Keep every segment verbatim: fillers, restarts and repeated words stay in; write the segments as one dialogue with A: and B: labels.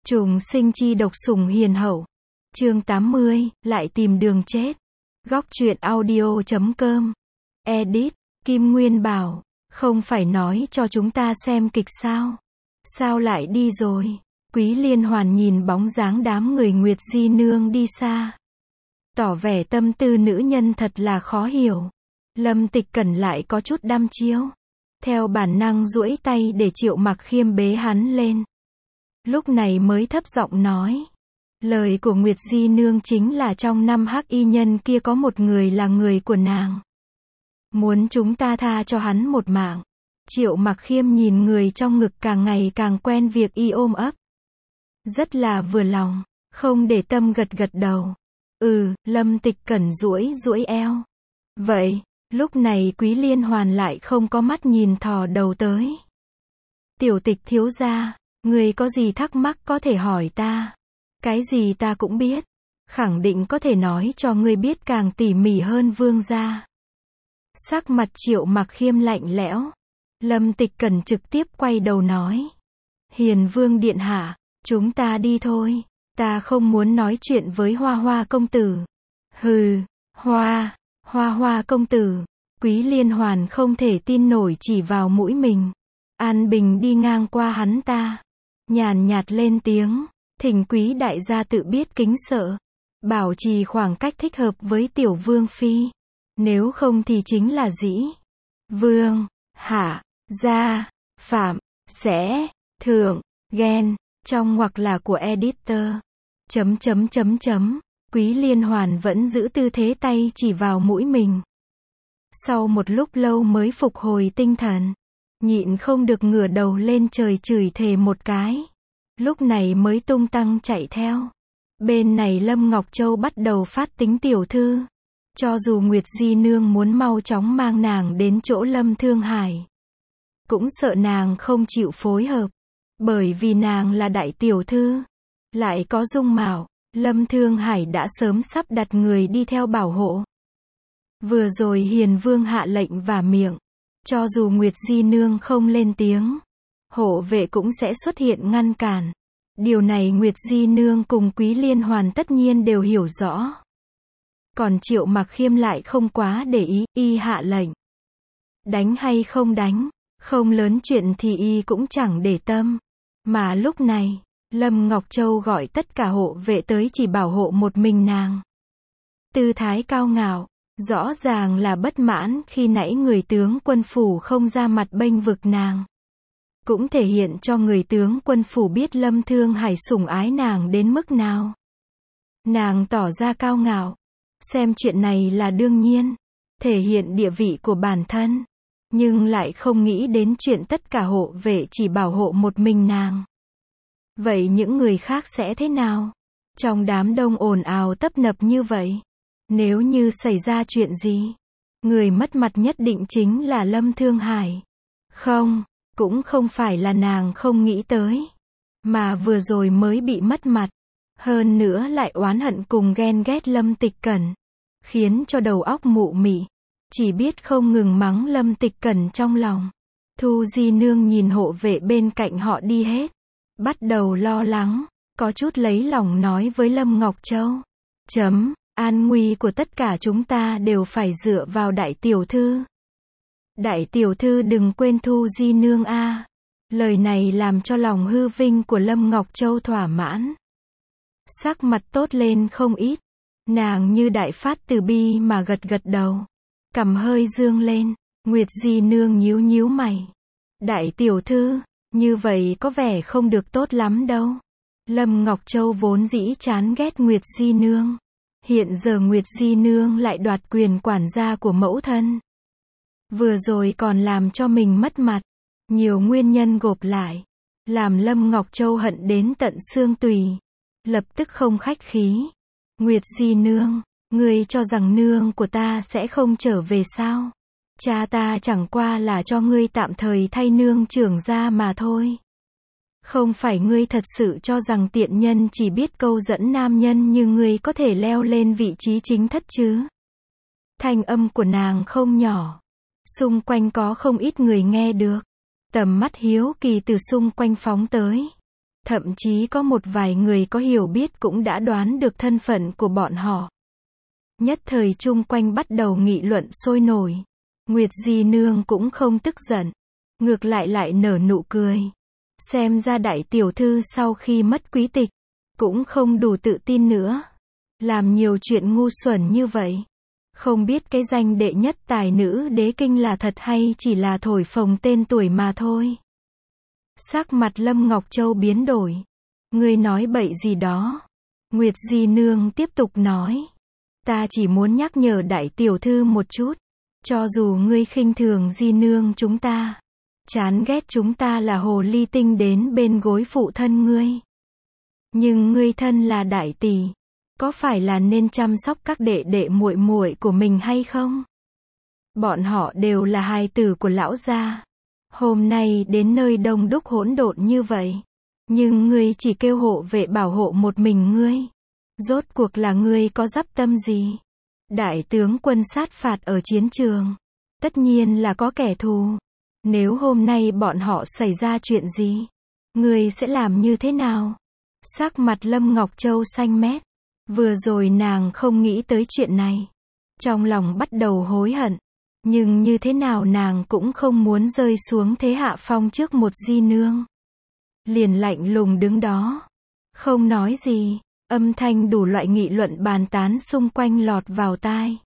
A: Trùng sinh chi độc sủng hiền hậu. Chương tám mươi, lại tìm đường chết. Góc truyện audio chấm com. Edit, Kim Nguyên bảo, không phải nói cho chúng ta xem kịch sao? Sao lại đi rồi? Quý Liên Hoàn nhìn bóng dáng đám người Nguyệt Di Nương đi xa. Tỏ vẻ tâm tư nữ nhân thật là khó hiểu. Lâm Tịch Cẩn lại có chút đăm chiêu. Theo bản năng duỗi tay để Triệu Mặc Khiêm bế hắn lên. Lúc này mới thấp giọng nói. Lời của Nguyệt Di Nương chính là trong năm hắc y nhân kia có một người là người của nàng. Muốn chúng ta tha cho hắn một mạng. Triệu Mặc Khiêm nhìn người trong ngực càng ngày càng quen việc y ôm ấp. Rất là vừa lòng, không để tâm gật gật đầu. Ừ, Lâm Tịch Cẩn duỗi duỗi eo. Vậy, lúc này Quý Liên Hoàn lại không có mắt nhìn thò đầu tới. Tiểu Tịch thiếu gia, người có gì thắc mắc có thể hỏi ta. Cái gì ta cũng biết. Khẳng định có thể nói cho ngươi biết càng tỉ mỉ hơn vương gia. Sắc mặt Triệu Mặc Khiêm lạnh lẽo. Lâm Tịch Cẩn trực tiếp quay đầu nói. Hiền vương điện hạ, chúng ta đi thôi. Ta không muốn nói chuyện với Hoa Hoa công tử. Hừ, Hoa, Hoa Hoa công tử. Quý Liên Hoàn không thể tin nổi chỉ vào mũi mình. An Bình đi ngang qua hắn ta. Nhàn nhạt lên tiếng. Thỉnh quý đại gia tự biết kính sợ. Bảo trì khoảng cách thích hợp với tiểu vương phi. Nếu không thì chính là dĩ. Vương, hạ, gia, phạm, sẽ, thượng, ghen. Trong hoặc là của editor. Chấm chấm chấm chấm. Quý Liên Hoàn vẫn giữ tư thế tay chỉ vào mũi mình. Sau một lúc lâu mới phục hồi tinh thần. Nhịn không được ngửa đầu lên trời chửi thề một cái. Lúc này mới tung tăng chạy theo. Bên này Lâm Ngọc Châu bắt đầu phát tính tiểu thư. Cho dù Nguyệt Di Nương muốn mau chóng mang nàng đến chỗ Lâm Thương Hải. Cũng sợ nàng không chịu phối hợp. Bởi vì nàng là đại tiểu thư. Lại có dung mạo. Lâm Thương Hải đã sớm sắp đặt người đi theo bảo hộ. Vừa rồi Hiền Vương hạ lệnh và miệng. Cho dù Nguyệt Di Nương không lên tiếng. Hộ vệ cũng sẽ xuất hiện ngăn cản. Điều này Nguyệt Di Nương cùng Quý Liên Hoàn tất nhiên đều hiểu rõ. Còn Triệu Mặc Khiêm lại không quá để ý, y hạ lệnh. Đánh hay không đánh, không lớn chuyện thì y cũng chẳng để tâm. Mà lúc này, Lâm Ngọc Châu gọi tất cả hộ vệ tới chỉ bảo hộ một mình nàng. Tư thái cao ngạo, rõ ràng là bất mãn khi nãy người tướng quân phủ không ra mặt bênh vực nàng. Cũng thể hiện cho người tướng quân phủ biết Lâm Thương Hải sủng ái nàng đến mức nào. Nàng tỏ ra cao ngạo, xem chuyện này là đương nhiên, thể hiện địa vị của bản thân, nhưng lại không nghĩ đến chuyện tất cả hộ vệ chỉ bảo hộ một mình nàng. Vậy những người khác sẽ thế nào? Trong đám đông ồn ào tấp nập như vậy, nếu như xảy ra chuyện gì, người mất mặt nhất định chính là Lâm Thương Hải. Không, cũng không phải là nàng không nghĩ tới, mà vừa rồi mới bị mất mặt, hơn nữa lại oán hận cùng ghen ghét Lâm Tịch Cẩn, khiến cho đầu óc mụ mị, chỉ biết không ngừng mắng Lâm Tịch Cẩn trong lòng. Thu Di Nương nhìn hộ vệ bên cạnh họ đi hết, bắt đầu lo lắng, có chút lấy lòng nói với Lâm Ngọc Châu. Chấm, an nguy của tất cả chúng ta đều phải dựa vào đại tiểu thư. Đại tiểu thư đừng quên Thu Di Nương a. Lời này làm cho lòng hư vinh của Lâm Ngọc Châu thỏa mãn. Sắc mặt tốt lên không ít. Nàng như đại phát từ bi mà gật gật đầu. Cằm hơi dương lên. Nguyệt Di Nương nhíu nhíu mày. Đại tiểu thư, như vậy có vẻ không được tốt lắm đâu. Lâm Ngọc Châu vốn dĩ chán ghét Nguyệt Di Nương. Hiện giờ Nguyệt Di Nương lại đoạt quyền quản gia của mẫu thân. Vừa rồi còn làm cho mình mất mặt. Nhiều nguyên nhân gộp lại. Làm Lâm Ngọc Châu hận đến tận xương tùy. Lập tức không khách khí. Nguyệt Di Nương, ngươi cho rằng nương của ta sẽ không trở về sao? Cha ta chẳng qua là cho ngươi tạm thời thay nương trưởng gia mà thôi. Không phải ngươi thật sự cho rằng tiện nhân chỉ biết câu dẫn nam nhân như ngươi có thể leo lên vị trí chính thất chứ? Thanh âm của nàng không nhỏ. Xung quanh có không ít người nghe được. Tầm mắt hiếu kỳ từ xung quanh phóng tới. Thậm chí có một vài người có hiểu biết cũng đã đoán được thân phận của bọn họ. Nhất thời chung quanh bắt đầu nghị luận sôi nổi. Nguyệt Di Nương cũng không tức giận, ngược lại lại nở nụ cười. Xem ra đại tiểu thư sau khi mất quý tịch, cũng không đủ tự tin nữa. Làm nhiều chuyện ngu xuẩn như vậy. Không biết cái danh đệ nhất tài nữ đế kinh là thật hay chỉ là thổi phồng tên tuổi mà thôi. Sắc mặt Lâm Ngọc Châu biến đổi. Ngươi nói bậy gì đó. Nguyệt Di Nương tiếp tục nói. Ta chỉ muốn nhắc nhở đại tiểu thư một chút. Cho dù ngươi khinh thường Di Nương chúng ta, chán ghét chúng ta là hồ ly tinh đến bên gối phụ thân ngươi, nhưng ngươi thân là đại tỷ, có phải là nên chăm sóc các đệ đệ muội muội của mình hay không? Bọn họ đều là hài tử của lão gia. Hôm nay đến nơi đông đúc hỗn độn như vậy, nhưng ngươi chỉ kêu hộ vệ bảo hộ một mình ngươi. Rốt cuộc là ngươi có dắp tâm gì? Đại tướng quân sát phạt ở chiến trường, tất nhiên là có kẻ thù. Nếu hôm nay bọn họ xảy ra chuyện gì, ngươi sẽ làm như thế nào? Sắc mặt Lâm Ngọc Châu xanh mét. Vừa rồi nàng không nghĩ tới chuyện này. Trong lòng bắt đầu hối hận. Nhưng như thế nào nàng cũng không muốn rơi xuống thế hạ phong trước một Di Nương. Liền lạnh lùng đứng đó, không nói gì. Âm thanh đủ loại nghị luận bàn tán xung quanh lọt vào tai.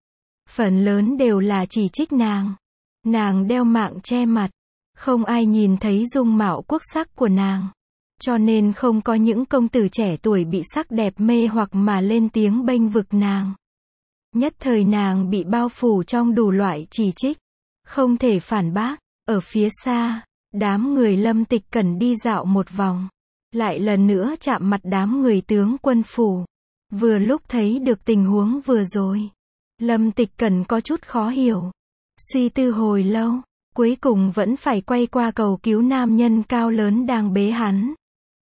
A: Phần lớn đều là chỉ trích nàng. Nàng đeo mạng che mặt, không ai nhìn thấy dung mạo quốc sắc của nàng. Cho nên không có những công tử trẻ tuổi bị sắc đẹp mê hoặc mà lên tiếng bênh vực nàng. Nhất thời nàng bị bao phủ trong đủ loại chỉ trích, không thể phản bác. Ở phía xa, đám người Lâm Tịch Cẩn đi dạo một vòng, lại lần nữa chạm mặt đám người tướng quân phủ. Vừa lúc thấy được tình huống vừa rồi, Lâm Tịch Cẩn có chút khó hiểu. Suy tư hồi lâu, cuối cùng vẫn phải quay qua cầu cứu nam nhân cao lớn đang bế hắn.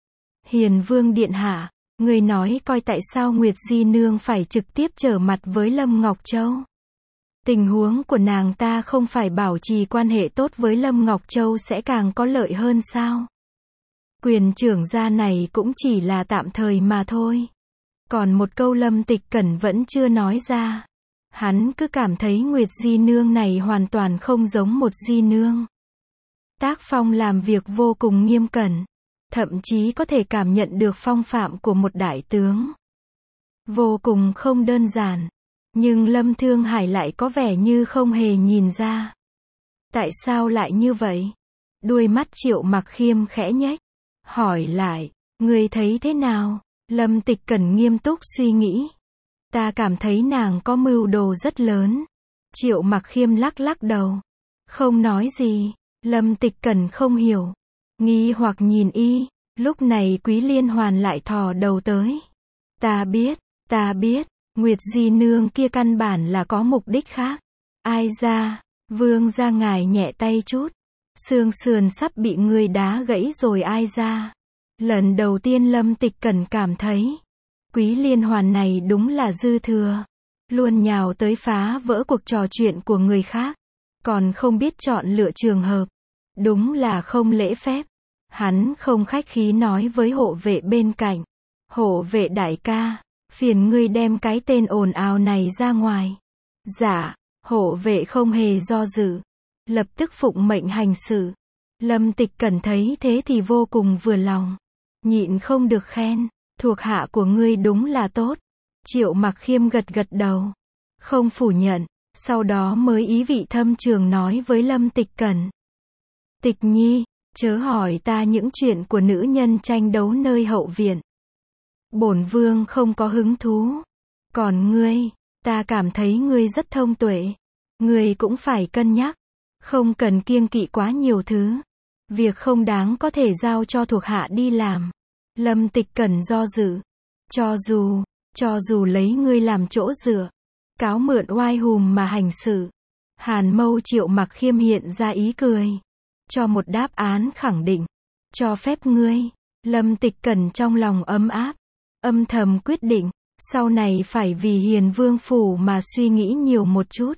A: Hiền Vương điện hạ, người nói coi tại sao Nguyệt Di Nương phải trực tiếp trở mặt với Lâm Ngọc Châu. Tình huống của nàng ta không phải bảo trì quan hệ tốt với Lâm Ngọc Châu sẽ càng có lợi hơn sao? Quyền trưởng gia này cũng chỉ là tạm thời mà thôi. Còn một câu Lâm Tịch Cẩn vẫn chưa nói ra. Hắn cứ cảm thấy Nguyệt Di Nương này hoàn toàn không giống một Di Nương. Tác phong làm việc vô cùng nghiêm cẩn, thậm chí có thể cảm nhận được phong phạm của một đại tướng. Vô cùng không đơn giản. Nhưng Lâm Thương Hải lại có vẻ như không hề nhìn ra. Tại sao lại như vậy? Đuôi mắt Triệu Mặc Khiêm khẽ nhếch, hỏi lại, người thấy thế nào? Lâm Tịch Cẩn nghiêm túc suy nghĩ. Ta cảm thấy nàng có mưu đồ rất lớn. Triệu Mặc Khiêm lắc lắc đầu, không nói gì. Lâm Tịch Cẩn không hiểu, nghi hoặc nhìn y. Lúc này Quý Liên Hoàn lại thò đầu tới. Ta biết, ta biết, Nguyệt Di Nương kia căn bản là có mục đích khác. Ai ra, Vương gia ngài nhẹ tay chút. Xương sườn sắp bị người đá gãy rồi ai ra. Lần đầu tiên Lâm Tịch Cẩn cảm thấy, Quý Liên Hoàn này đúng là dư thừa. Luôn nhào tới phá vỡ cuộc trò chuyện của người khác. Còn không biết chọn lựa trường hợp. Đúng là không lễ phép. Hắn không khách khí nói với hộ vệ bên cạnh. Hộ vệ đại ca, phiền ngươi đem cái tên ồn ào này ra ngoài. Dạ, hộ vệ không hề do dự. Lập tức phụng mệnh hành sự. Lâm Tịch Cẩn thấy thế thì vô cùng vừa lòng. Nhịn không được khen, thuộc hạ của ngươi đúng là tốt. Triệu Mặc Khiêm gật gật đầu, không phủ nhận, sau đó mới ý vị thâm trường nói với Lâm Tịch Cẩn. Tịch nhi, chớ hỏi ta những chuyện của nữ nhân tranh đấu nơi hậu viện. Bổn vương không có hứng thú. Còn ngươi, ta cảm thấy ngươi rất thông tuệ. Ngươi cũng phải cân nhắc. Không cần kiêng kỵ quá nhiều thứ. Việc không đáng có thể giao cho thuộc hạ đi làm. Lâm Tịch Cẩn do dự. Cho dù, cho dù lấy ngươi làm chỗ dựa, cáo mượn oai hùm mà hành sự. Hàn mâu Triệu Mặc Khiêm hiện ra ý cười. Cho một đáp án khẳng định. Cho phép ngươi. Lâm Tịch Cẩn trong lòng ấm áp. Âm thầm quyết định. Sau này phải vì Hiền Vương phủ mà suy nghĩ nhiều một chút.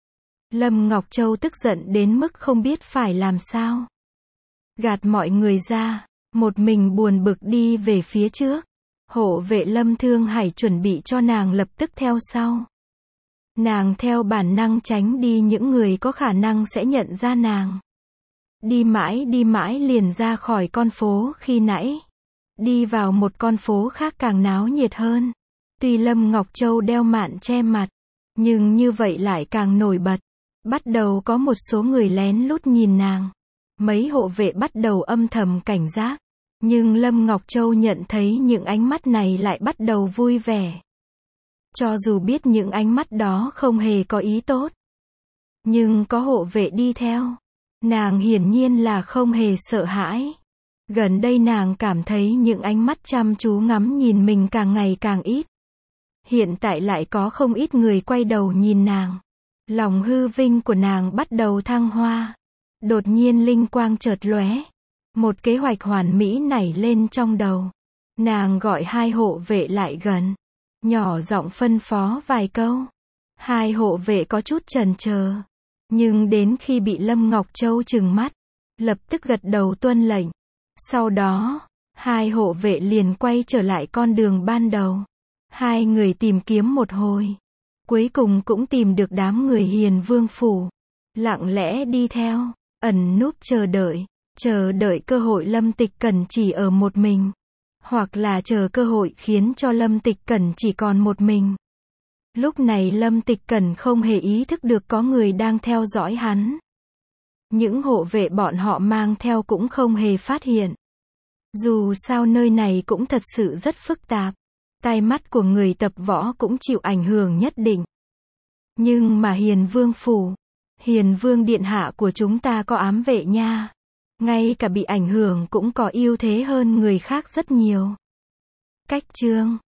A: Lâm Ngọc Châu tức giận đến mức không biết phải làm sao. Gạt mọi người ra. một mình buồn bực đi về phía trước. Hộ vệ Lâm Thương Hải chuẩn bị cho nàng lập tức theo sau. Nàng theo bản năng tránh đi những người có khả năng sẽ nhận ra nàng. Đi mãi đi mãi liền ra khỏi con phố khi nãy. Đi vào một con phố khác càng náo nhiệt hơn. Tuy Lâm Ngọc Châu đeo mạn che mặt, nhưng như vậy lại càng nổi bật. Bắt đầu có một số người lén lút nhìn nàng. Mấy hộ vệ bắt đầu âm thầm cảnh giác. Nhưng Lâm Ngọc Châu nhận thấy những ánh mắt này lại bắt đầu vui vẻ. Cho dù biết những ánh mắt đó không hề có ý tốt. Nhưng có hộ vệ đi theo. Nàng hiển nhiên là không hề sợ hãi. Gần đây nàng cảm thấy những ánh mắt chăm chú ngắm nhìn mình càng ngày càng ít. Hiện tại lại có không ít người quay đầu nhìn nàng. Lòng hư vinh của nàng bắt đầu thăng hoa. Đột nhiên linh quang chợt lóe. Một kế hoạch hoàn mỹ nảy lên trong đầu. Nàng gọi hai hộ vệ lại gần. Nhỏ giọng phân phó vài câu. Hai hộ vệ có chút chần chờ. Nhưng đến khi bị Lâm Ngọc Châu trừng mắt, lập tức gật đầu tuân lệnh. Sau đó, hai hộ vệ liền quay trở lại con đường ban đầu. Hai người tìm kiếm một hồi. Cuối cùng cũng tìm được đám người Hiền Vương phủ. Lặng lẽ đi theo, ẩn núp chờ đợi. Chờ đợi cơ hội Lâm Tịch Cẩn chỉ ở một mình. Hoặc là chờ cơ hội khiến cho Lâm Tịch Cẩn chỉ còn một mình. Lúc này Lâm Tịch Cẩn không hề ý thức được có người đang theo dõi hắn. Những hộ vệ bọn họ mang theo cũng không hề phát hiện. Dù sao nơi này cũng thật sự rất phức tạp. Tai mắt của người tập võ cũng chịu ảnh hưởng nhất định. Nhưng mà Hiền Vương phủ, Hiền Vương điện hạ của chúng ta có ám vệ nha. Ngay cả bị ảnh hưởng cũng có ưu thế hơn người khác rất nhiều. Cách chương